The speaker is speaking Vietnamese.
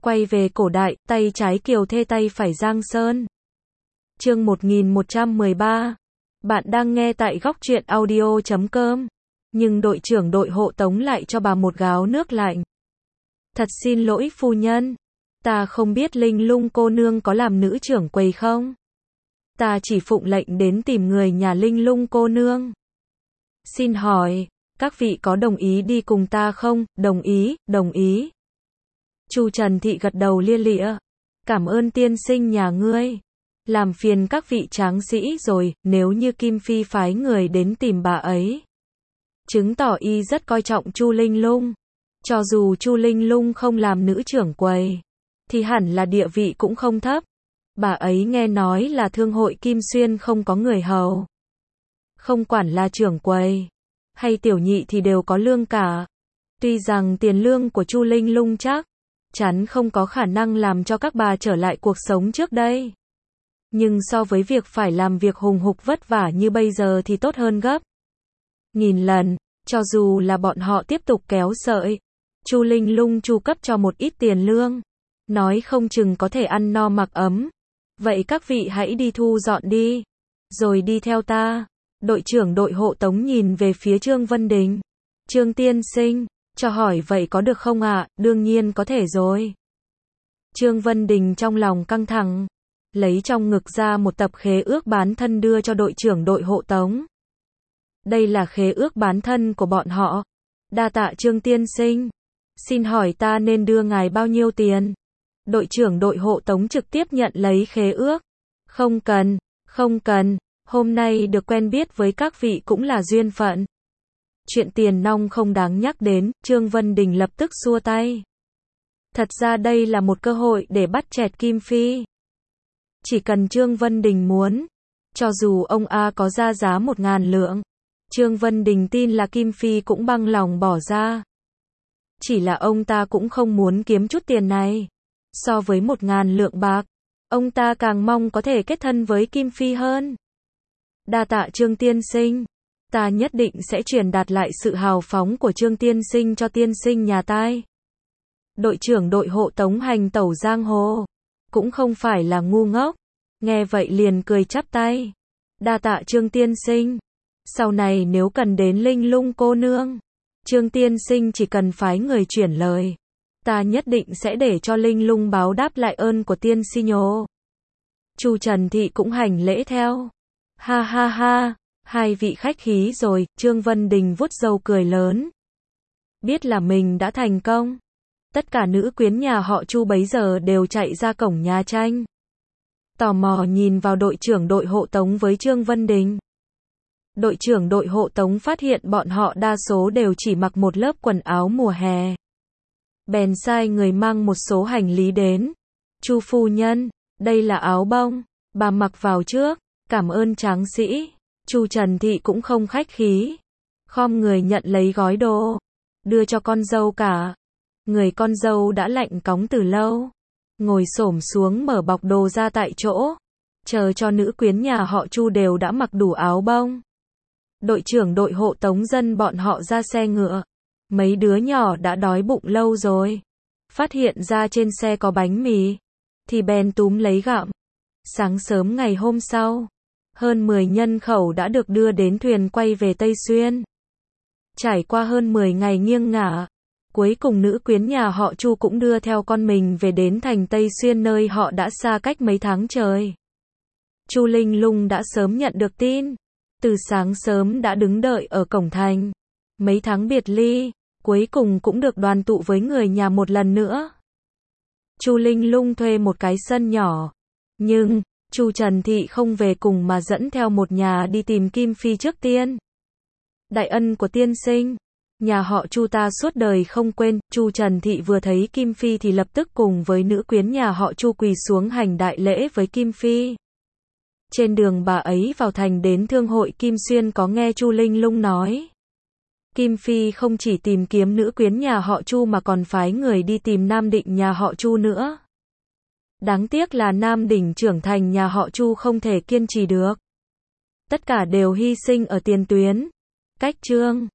Quay về cổ đại, tay trái Kiều Thê tay phải Giang Sơn. Chương 1113. Bạn đang nghe tại góc truyện audio.com. Nhưng đội trưởng đội hộ tống lại cho bà một gáo nước lạnh. Thật xin lỗi phu nhân. Ta không biết Linh Lung cô nương có làm nữ trưởng quầy không? Ta chỉ phụng lệnh đến tìm người nhà Linh Lung cô nương. Xin hỏi, các vị có đồng ý đi cùng ta không? Đồng ý, đồng ý. Chu Trần Thị gật đầu lia lịa. Cảm ơn tiên sinh nhà ngươi. Làm phiền các vị tráng sĩ rồi, nếu như Kim Phi phái người đến tìm bà ấy. Chứng tỏ y rất coi trọng Chu Linh Lung. Cho dù Chu Linh Lung không làm nữ trưởng quầy, thì hẳn là địa vị cũng không thấp. Bà ấy nghe nói là thương hội Kim Xuyên không có người hầu. Không quản là trưởng quầy hay tiểu nhị thì đều có lương cả. Tuy rằng tiền lương của Chu Linh Lung chắc chắn không có khả năng làm cho các bà trở lại cuộc sống trước đây. Nhưng so với việc phải làm việc hùng hục vất vả như bây giờ thì tốt hơn gấp nghìn lần. Cho dù là bọn họ tiếp tục kéo sợi, Chu Linh Lung chu cấp cho một ít tiền lương, nói không chừng có thể ăn no mặc ấm. Vậy các vị hãy đi thu dọn đi, rồi đi theo ta. Đội trưởng đội hộ tống nhìn về phía Trương Vân Đình. Trương tiên sinh, cho hỏi vậy có được không ạ? Đương nhiên có thể rồi. Trương Vân Đình trong lòng căng thẳng, lấy trong ngực ra một tập khế ước bán thân đưa cho đội trưởng đội hộ tống. Đây là khế ước bán thân của bọn họ. Đa tạ Trương tiên sinh. Xin hỏi ta nên đưa ngài bao nhiêu tiền? Đội trưởng đội hộ tống trực tiếp nhận lấy khế ước. Không cần, không cần. Hôm nay được quen biết với các vị cũng là duyên phận. Chuyện tiền nong không đáng nhắc đến. Trương Vân Đình lập tức xua tay. Thật ra đây là một cơ hội để bắt chẹt Kim Phi. Chỉ cần Trương Vân Đình muốn, cho dù ông A có ra giá 1.000 lượng, Trương Vân Đình tin là Kim Phi cũng bằng lòng bỏ ra. Chỉ là ông ta cũng không muốn kiếm chút tiền này. So với 1.000 lượng bạc, ông ta càng mong có thể kết thân với Kim Phi hơn. Đa tạ Trương tiên sinh. Ta nhất định sẽ truyền đạt lại sự hào phóng của Trương tiên sinh cho tiên sinh nhà tai. Đội trưởng đội hộ tống hành tẩu giang hồ cũng không phải là ngu ngốc. Nghe vậy liền cười chắp tay. Đa tạ Trương tiên sinh. Sau này nếu cần đến Linh Lung cô nương, Trương tiên sinh chỉ cần phái người chuyển lời, ta nhất định sẽ để cho Linh Lung báo đáp lại ơn của tiên si nhô. Chu Trần Thị cũng hành lễ theo. Ha ha ha, hai vị khách khí rồi. Trương Vân Đình vuốt râu cười lớn. Biết là mình đã thành công. Tất cả nữ quyến nhà họ Chu bấy giờ đều chạy ra cổng nhà tranh, tò mò nhìn vào đội trưởng đội hộ tống với Trương Vân Đình. Đội trưởng đội hộ tống phát hiện bọn họ đa số đều chỉ mặc một lớp quần áo mùa hè. Bèn sai người mang một số hành lý đến. Chu phu nhân, đây là áo bông, bà mặc vào trước. Cảm ơn tráng sĩ. Chu Trần Thị cũng không khách khí, khom người nhận lấy gói đồ, đưa cho con dâu cả. Người con dâu đã lạnh cóng từ lâu, ngồi xổm xuống mở bọc đồ ra tại chỗ, chờ cho nữ quyến nhà họ Chu đều đã mặc đủ áo bông. Đội trưởng đội hộ tống dân bọn họ ra xe ngựa. Mấy đứa nhỏ đã đói bụng lâu rồi, phát hiện ra trên xe có bánh mì, thì bèn túm lấy gặm. Sáng sớm ngày hôm sau, hơn 10 nhân khẩu đã được đưa đến thuyền quay về Tây Xuyên. Trải qua hơn 10 ngày nghiêng ngả, cuối cùng nữ quyến nhà họ Chu cũng đưa theo con mình về đến thành Tây Xuyên nơi họ đã xa cách mấy tháng trời. Chu Linh Lung đã sớm nhận được tin, từ sáng sớm đã đứng đợi ở cổng thành. Mấy tháng biệt ly, cuối cùng cũng được đoàn tụ với người nhà một lần nữa. Chu Linh Lung thuê một cái sân nhỏ, nhưng Chu Trần Thị không về cùng mà dẫn theo một nhà đi tìm Kim Phi trước tiên. Đại ân của tiên sinh, nhà họ Chu ta suốt đời không quên. Chu Trần Thị vừa thấy Kim Phi thì lập tức cùng với nữ quyến nhà họ Chu quỳ xuống hành đại lễ với Kim Phi. Trên đường bà ấy vào thành đến thương hội Kim Xuyên có nghe Chu Linh Lung nói, Kim Phi không chỉ tìm kiếm nữ quyến nhà họ Chu mà còn phái người đi tìm Nam Định nhà họ Chu nữa. Đáng tiếc là Nam Đỉnh trưởng thành nhà họ Chu không thể kiên trì được. Tất cả đều hy sinh ở tiền tuyến. Cách Trương